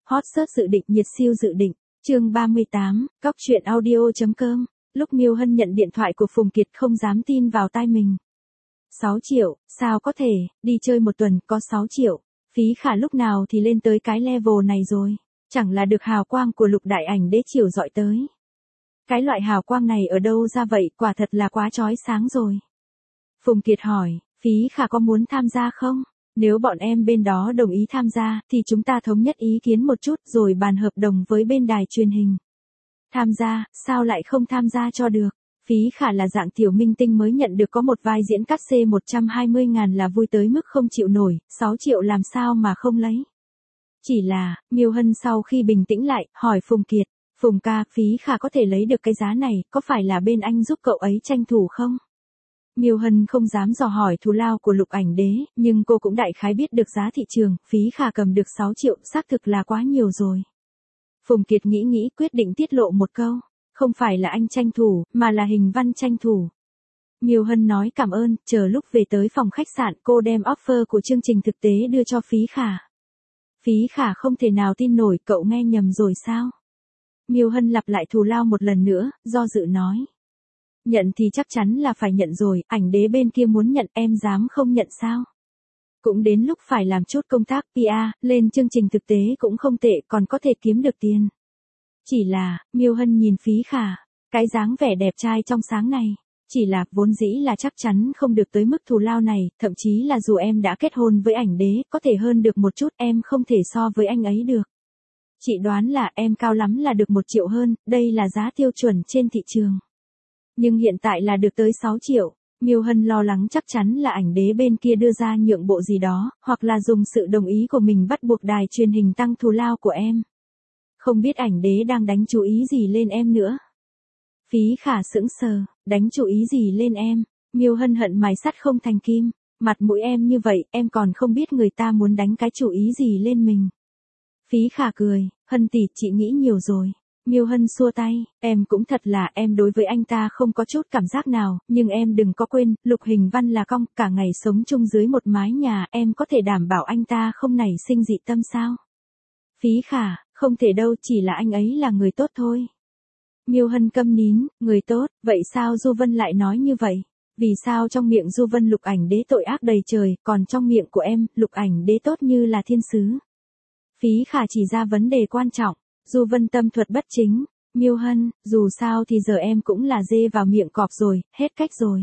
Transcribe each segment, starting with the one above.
Hot search dự định nhiệt siêu dự định. Chương 38, Cóc truyện audio.com. Lúc Miêu Hân nhận điện thoại của Phùng Kiệt không dám tin vào tai mình. 6 triệu, sao có thể, đi chơi một tuần có 6 triệu. Phí Khả lúc nào thì lên tới cái level này rồi. Chẳng là được hào quang của Lục Đại Ảnh Đế chiều dọi tới. Cái loại hào quang này ở đâu ra vậy, quả thật là quá chói sáng rồi. Phùng Kiệt hỏi, Phí Khả có muốn tham gia không? Nếu bọn em bên đó đồng ý tham gia, thì chúng ta thống nhất ý kiến một chút rồi bàn hợp đồng với bên đài truyền hình. Tham gia, sao lại không tham gia cho được? Phí Khả là dạng tiểu minh tinh mới nhận được có một vai diễn cắt xê 120.000 là vui tới mức không chịu nổi, 6 triệu làm sao mà không lấy. Chỉ là, Miêu Hân sau khi bình tĩnh lại, hỏi Phùng Kiệt, Phùng ca, Phí Khả có thể lấy được cái giá này, có phải là bên anh giúp cậu ấy tranh thủ không? Miêu Hân không dám dò hỏi thù lao của Lục Ảnh Đế, nhưng cô cũng đại khái biết được giá thị trường, Phí Khả cầm được 6 triệu, xác thực là quá nhiều rồi. Phùng Kiệt nghĩ quyết định tiết lộ một câu, không phải là anh tranh thủ, mà là Hình Văn tranh thủ. Miêu Hân nói cảm ơn, chờ lúc về tới phòng khách sạn cô đem offer của chương trình thực tế đưa cho Phí Khả. Phí Khả không thể nào tin nổi, cậu nghe nhầm rồi sao? Miêu Hân lặp lại thù lao một lần nữa, do dự nói. Nhận thì chắc chắn là phải nhận rồi, Ảnh Đế bên kia muốn nhận em dám không nhận sao? Cũng đến lúc phải làm chút công tác PR, lên chương trình thực tế cũng không tệ, còn có thể kiếm được tiền. Chỉ là, Miêu Hân nhìn Phí Khả, cái dáng vẻ đẹp trai trong sáng này, chỉ là vốn dĩ là chắc chắn không được tới mức thù lao này, thậm chí là dù em đã kết hôn với Ảnh Đế, có thể hơn được một chút, em không thể so với anh ấy được. Chị đoán là em cao lắm là được 1 triệu hơn, đây là giá tiêu chuẩn trên thị trường. Nhưng hiện tại là được tới 6 triệu. Miêu Hân lo lắng chắc chắn là Ảnh Đế bên kia đưa ra nhượng bộ gì đó, hoặc là dùng sự đồng ý của mình bắt buộc đài truyền hình tăng thù lao của em. Không biết Ảnh Đế đang đánh chú ý gì lên em nữa. Phí Khả sững sờ, đánh chú ý gì lên em? Miêu Hân hận mài sắt không thành kim, mặt mũi em như vậy, em còn không biết người ta muốn đánh cái chú ý gì lên mình. Phí Khả cười, Hân tỷ, chị nghĩ nhiều rồi. Miêu Hân xua tay, em cũng thật là, em đối với anh ta không có chút cảm giác nào, nhưng em đừng có quên, Lục Hình Văn là cong, cả ngày sống chung dưới một mái nhà, em có thể đảm bảo anh ta không nảy sinh dị tâm sao? Phí Khả, không thể đâu, chỉ là anh ấy là người tốt thôi. Miêu Hân câm nín, người tốt, vậy sao Du Vân lại nói như vậy? Vì sao trong miệng Du Vân Lục Ảnh Đế tội ác đầy trời, còn trong miệng của em, Lục Ảnh Đế tốt như là thiên sứ? Phí Khả chỉ ra vấn đề quan trọng. Du Vân tâm thuật bất chính, Miêu Hân, dù sao thì giờ em cũng là dê vào miệng cọp rồi, hết cách rồi.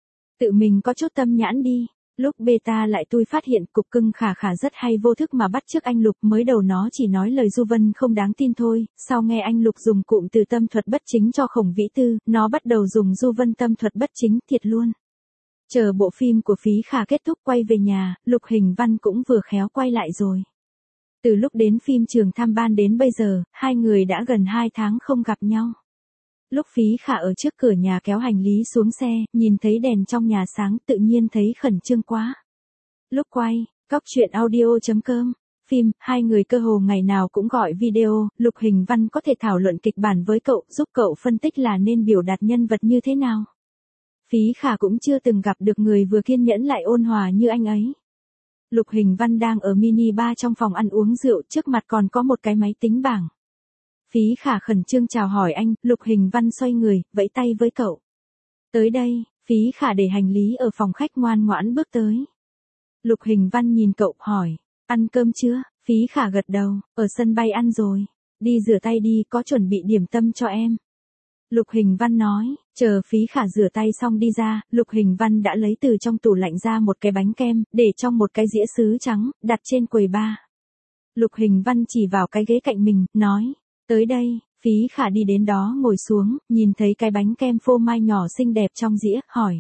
Tự mình có chút tâm nhãn đi. Lúc beta lại tôi phát hiện cục cưng Khả Khả rất hay vô thức mà bắt chước anh Lục, mới đầu nó chỉ nói lời Du Vân không đáng tin thôi, sau nghe anh Lục dùng cụm từ tâm thuật bất chính cho Khổng Vĩ Tư, nó bắt đầu dùng Du Vân tâm thuật bất chính, thiệt luôn. Chờ bộ phim của Phí Khả kết thúc quay về nhà, Lục Hình Văn cũng vừa khéo quay lại rồi. Từ lúc đến phim trường Tham Ban đến bây giờ, hai người đã gần 2 tháng không gặp nhau. Lúc Phí Khả ở trước cửa nhà kéo hành lý xuống xe, nhìn thấy đèn trong nhà sáng, tự nhiên thấy khẩn trương quá. Lúc quay, Cóc truyện audio.com, phim, hai người cơ hồ ngày nào cũng gọi video, Lục Hình Văn có thể thảo luận kịch bản với cậu, giúp cậu phân tích là nên biểu đạt nhân vật như thế nào. Phí Khả cũng chưa từng gặp được người vừa kiên nhẫn lại ôn hòa như anh ấy. Lục Hình Văn đang ở mini bar trong phòng ăn uống rượu, trước mặt còn có một cái máy tính bảng. Phí Khả khẩn trương chào hỏi anh, Lục Hình Văn xoay người, vẫy tay với cậu. Tới đây, Phí Khả để hành lý ở phòng khách ngoan ngoãn bước tới. Lục Hình Văn nhìn cậu, hỏi, ăn cơm chưa? Phí Khả gật đầu, ở sân bay ăn rồi. Đi rửa tay đi, có chuẩn bị điểm tâm cho em. Lục Hình Văn nói, chờ Phí Khả rửa tay xong đi ra, Lục Hình Văn đã lấy từ trong tủ lạnh ra một cái bánh kem, để trong một cái dĩa sứ trắng, đặt trên quầy bar. Lục Hình Văn chỉ vào cái ghế cạnh mình, nói, tới đây. Phí Khả đi đến đó ngồi xuống, nhìn thấy cái bánh kem phô mai nhỏ xinh đẹp trong dĩa, hỏi.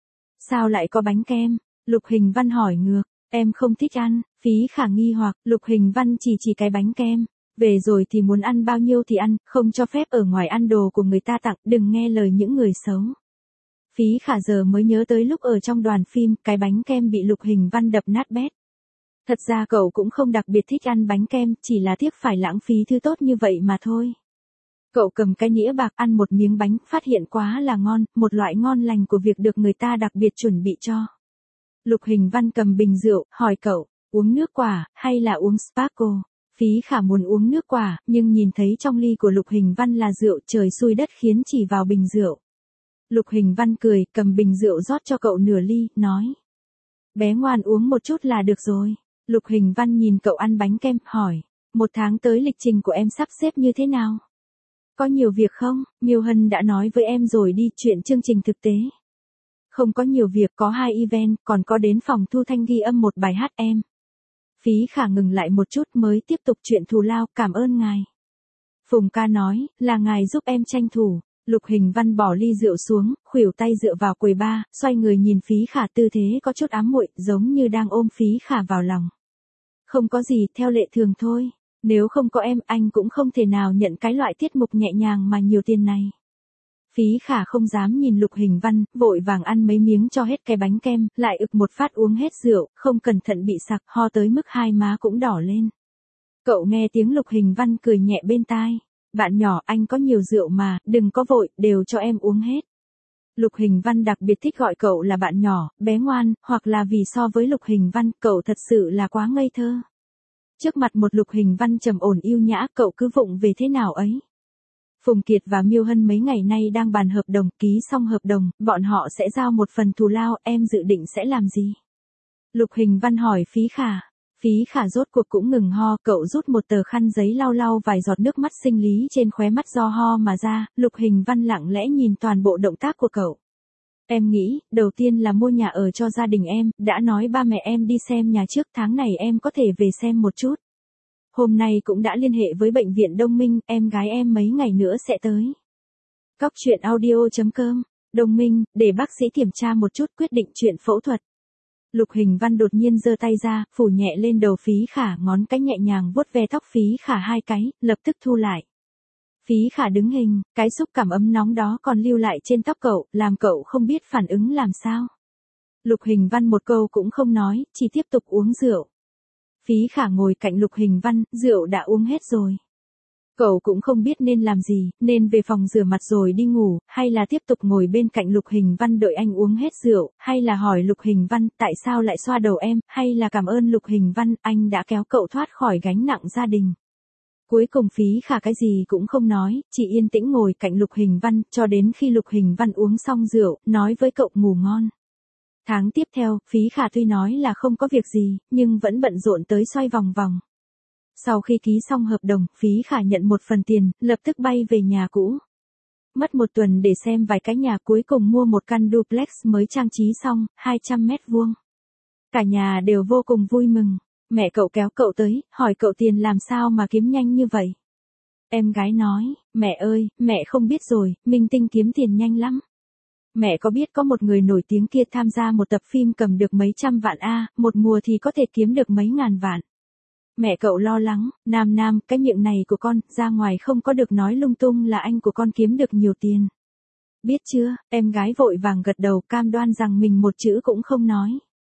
Sao lại có bánh kem? Lục Hình Văn hỏi ngược, em không thích ăn. Phí Khả nghi hoặc, Lục Hình Văn chỉ cái bánh kem. Về rồi thì muốn ăn bao nhiêu thì ăn, không cho phép ở ngoài ăn đồ của người ta tặng, đừng nghe lời những người xấu. Phí Khả giờ mới nhớ tới lúc ở trong đoàn phim, cái bánh kem bị Lục Hình Văn đập nát bét. Thật ra cậu cũng không đặc biệt thích ăn bánh kem, chỉ là tiếc phải lãng phí thứ tốt như vậy mà thôi. Cậu cầm cái nĩa bạc ăn một miếng bánh, phát hiện quá là ngon, một loại ngon lành của việc được người ta đặc biệt chuẩn bị cho. Lục Hình Văn cầm bình rượu, hỏi cậu, uống nước quả, hay là uống Sparkle? Phí Khả muốn uống nước quả, nhưng nhìn thấy trong ly của Lục Hình Văn là rượu, trời xui đất khiến chỉ vào bình rượu. Lục Hình Văn cười, cầm bình rượu rót cho cậu nửa ly, nói. Bé ngoan uống một chút là được rồi. Lục Hình Văn nhìn cậu ăn bánh kem, hỏi. 1 tháng tới lịch trình của em sắp xếp như thế nào? Có nhiều việc không? Miêu Hân đã nói với em rồi đi, chuyện chương trình thực tế. Không có nhiều việc, có 2 event, còn có đến phòng thu thanh ghi âm một bài hát em. Phí Khả ngừng lại một chút mới tiếp tục chuyện thù lao, cảm ơn ngài. Phùng ca nói, là ngài giúp em tranh thủ. Lục Hình Văn bỏ ly rượu xuống, khuỷu tay dựa vào quầy bar, xoay người nhìn Phí Khả, tư thế có chút ám muội, giống như đang ôm Phí Khả vào lòng. Không có gì, theo lệ thường thôi. Nếu không có em, anh cũng không thể nào nhận cái loại tiết mục nhẹ nhàng mà nhiều tiền này. Phí Khả không dám nhìn Lục Hình Văn, vội vàng ăn mấy miếng cho hết cái bánh kem, lại ực một phát uống hết rượu, không cẩn thận bị sặc, ho tới mức hai má cũng đỏ lên. Cậu nghe tiếng Lục Hình Văn cười nhẹ bên tai. Bạn nhỏ, anh có nhiều rượu mà, đừng có vội, đều cho em uống hết. Lục Hình Văn đặc biệt thích gọi cậu là bạn nhỏ, bé ngoan, hoặc là vì so với Lục Hình Văn, cậu thật sự là quá ngây thơ. Trước mặt một Lục Hình Văn trầm ổn yêu nhã, cậu cứ vụng về thế nào ấy. Phùng Kiệt và Miêu Hân mấy ngày nay đang bàn hợp đồng, ký xong hợp đồng, bọn họ sẽ giao một phần thù lao, em dự định sẽ làm gì? Lục Hình Văn hỏi Phí Khả. Phí Khả rốt cuộc cũng ngừng ho, cậu rút một tờ khăn giấy lau lau vài giọt nước mắt sinh lý trên khóe mắt do ho mà ra, Lục Hình Văn lặng lẽ nhìn toàn bộ động tác của cậu. Em nghĩ, đầu tiên là mua nhà ở cho gia đình em, đã nói ba mẹ em đi xem nhà trước, tháng này em có thể về xem một chút. Hôm nay cũng đã liên hệ với bệnh viện Đông Minh, em gái em mấy ngày nữa sẽ tới. Cóc truyện audio.com, Đông Minh, để bác sĩ kiểm tra một chút quyết định chuyện phẫu thuật. Lục Hình Văn đột nhiên giơ tay ra, phủ nhẹ lên đầu Phí Khả, ngón cái nhẹ nhàng vuốt ve tóc Phí Khả 2 cái, lập tức thu lại. Phí Khả đứng hình, cái xúc cảm ấm nóng đó còn lưu lại trên tóc cậu, làm cậu không biết phản ứng làm sao. Lục Hình Văn một câu cũng không nói, chỉ tiếp tục uống rượu. Phí Khả ngồi cạnh Lục Hình Văn, rượu đã uống hết rồi. Cậu cũng không biết nên làm gì, nên về phòng rửa mặt rồi đi ngủ, hay là tiếp tục ngồi bên cạnh Lục Hình Văn đợi anh uống hết rượu, hay là hỏi Lục Hình Văn tại sao lại xoa đầu em, hay là cảm ơn Lục Hình Văn, anh đã kéo cậu thoát khỏi gánh nặng gia đình. Cuối cùng Phí Khả cái gì cũng không nói, chỉ yên tĩnh ngồi cạnh Lục Hình Văn, cho đến khi Lục Hình Văn uống xong rượu, nói với cậu ngủ ngon. Tháng tiếp theo, Phí Khả tuy nói là không có việc gì, nhưng vẫn bận rộn tới xoay vòng vòng. Sau khi ký xong hợp đồng, Phí Khả nhận một phần tiền, lập tức bay về nhà cũ. Mất 1 tuần để xem vài cái nhà, cuối cùng mua một căn duplex mới trang trí xong, 200 mét vuông. Cả nhà đều vô cùng vui mừng. Mẹ cậu kéo cậu tới, hỏi cậu tiền làm sao mà kiếm nhanh như vậy. Em gái nói, mẹ ơi, mẹ không biết rồi, minh tinh kiếm tiền nhanh lắm. Mẹ có biết có một người nổi tiếng kia tham gia một tập phim cầm được mấy trăm vạn một mùa thì có thể kiếm được mấy ngàn vạn. Mẹ cậu lo lắng, Nam, cái miệng này của con, ra ngoài không có được nói lung tung là anh của con kiếm được nhiều tiền. Biết chưa, em gái vội vàng gật đầu, cam đoan rằng mình một chữ cũng không nói.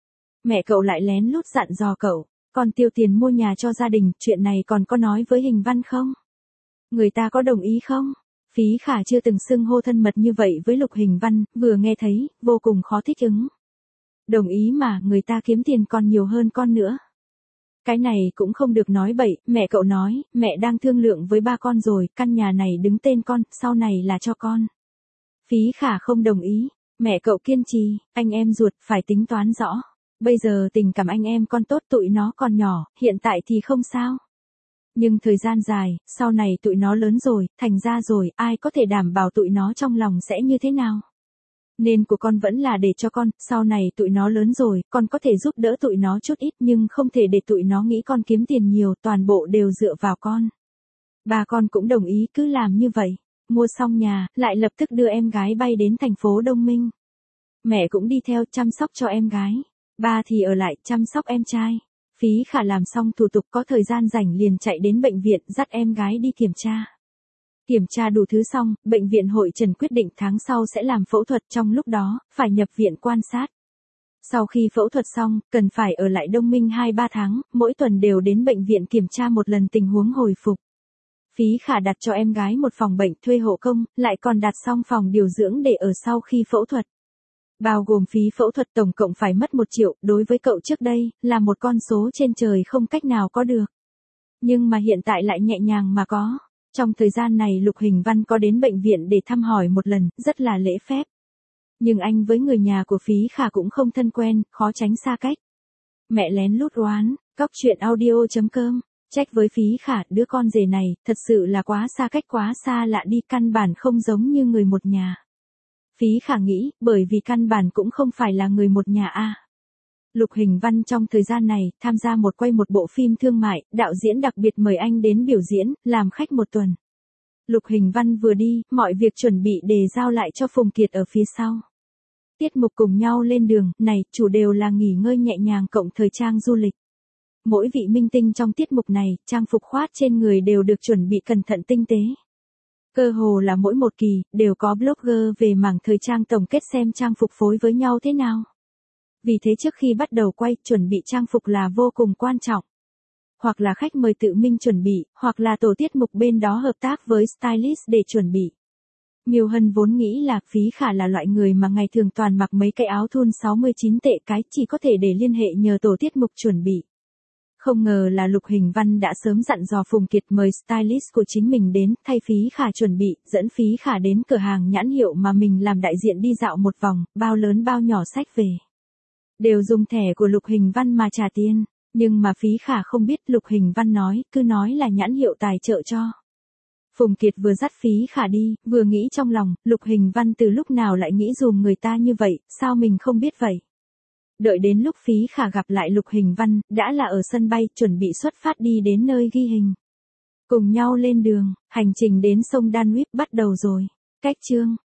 Mẹ cậu lại lén lút dặn dò cậu, con tiêu tiền mua nhà cho gia đình, chuyện này còn có nói với Hình Văn không? Người ta có đồng ý không? Phí Khả chưa từng xưng hô thân mật như vậy với Lục Hình Văn, vừa nghe thấy, vô cùng khó thích ứng. Đồng ý mà, người ta kiếm tiền còn nhiều hơn con nữa. Cái này cũng không được nói bậy, mẹ cậu nói, mẹ đang thương lượng với ba con rồi, căn nhà này đứng tên con, sau này là cho con. Phí Khả không đồng ý, mẹ cậu kiên trì, anh em ruột, phải tính toán rõ. Bây giờ tình cảm anh em con tốt, tụi nó còn nhỏ, hiện tại thì không sao. Nhưng thời gian dài, sau này tụi nó lớn rồi, thành ra rồi, ai có thể đảm bảo tụi nó trong lòng sẽ như thế nào? Nên của con vẫn là để cho con, sau này tụi nó lớn rồi, con có thể giúp đỡ tụi nó chút ít nhưng không thể để tụi nó nghĩ con kiếm tiền nhiều, toàn bộ đều dựa vào con. Ba con cũng đồng ý cứ làm như vậy. Mua xong nhà, lại lập tức đưa em gái bay đến thành phố Đông Minh. Mẹ cũng đi theo chăm sóc cho em gái. Ba thì ở lại chăm sóc em trai. Phí Khả làm xong thủ tục có thời gian rảnh liền chạy đến bệnh viện dắt em gái đi kiểm tra. Kiểm tra đủ thứ xong, bệnh viện hội trần quyết định tháng sau sẽ làm phẫu thuật, trong lúc đó, phải nhập viện quan sát. Sau khi phẫu thuật xong, cần phải ở lại Đông Minh 2-3 tháng, mỗi tuần đều đến bệnh viện kiểm tra một lần tình huống hồi phục. Phí Khả đặt cho em gái một phòng bệnh thuê hộ công, lại còn đặt xong phòng điều dưỡng để ở sau khi phẫu thuật. Bao gồm phí phẫu thuật tổng cộng phải mất 1 triệu, đối với cậu trước đây, là một con số trên trời không cách nào có được. Nhưng mà hiện tại lại nhẹ nhàng mà có. Trong thời gian này Lục Hình Văn có đến bệnh viện để thăm hỏi một lần, rất là lễ phép. Nhưng anh với người nhà của Phí Khả cũng không thân quen, khó tránh xa cách. Mẹ lén lút oán, cóc truyện audio.com, trách với Phí Khả, đứa con rể này, thật sự là quá xa cách, quá xa lạ đi, căn bản không giống như người một nhà. Phí Khả nghĩ, bởi vì căn bản cũng không phải là người một nhà a. Lục Hình Văn trong thời gian này, tham gia quay một bộ phim thương mại, đạo diễn đặc biệt mời anh đến biểu diễn, làm khách một tuần. Lục Hình Văn vừa đi, mọi việc chuẩn bị để giao lại cho Phùng Kiệt ở phía sau. Tiết mục cùng nhau lên đường, này, chủ đều là nghỉ ngơi nhẹ nhàng cộng thời trang du lịch. Mỗi vị minh tinh trong tiết mục này, trang phục khoác trên người đều được chuẩn bị cẩn thận tinh tế. Cơ hồ là mỗi một kỳ, đều có blogger về mảng thời trang tổng kết xem trang phục phối với nhau thế nào. Vì thế trước khi bắt đầu quay, chuẩn bị trang phục là vô cùng quan trọng. Hoặc là khách mời tự mình chuẩn bị, hoặc là tổ tiết mục bên đó hợp tác với stylist để chuẩn bị. Miêu Hân vốn nghĩ là Phí Khả là loại người mà ngày thường toàn mặc mấy cái áo thun 69 tệ cái, chỉ có thể để liên hệ nhờ tổ tiết mục chuẩn bị. Không ngờ là Lục Hình Văn đã sớm dặn dò Phùng Kiệt mời stylist của chính mình đến, thay Phí Khả chuẩn bị, dẫn Phí Khả đến cửa hàng nhãn hiệu mà mình làm đại diện đi dạo một vòng, bao lớn bao nhỏ xách về. Đều dùng thẻ của Lục Hình Văn mà trả tiền, nhưng mà Phí Khả không biết, Lục Hình Văn nói, cứ nói là nhãn hiệu tài trợ cho. Phùng Kiệt vừa dắt Phí Khả đi, vừa nghĩ trong lòng, Lục Hình Văn từ lúc nào lại nghĩ dùm người ta như vậy, sao mình không biết vậy. Đợi đến lúc Phí Khả gặp lại Lục Hình Văn, đã là ở sân bay, chuẩn bị xuất phát đi đến nơi ghi hình. Cùng nhau lên đường, hành trình đến sông Danube bắt đầu rồi. Cách chương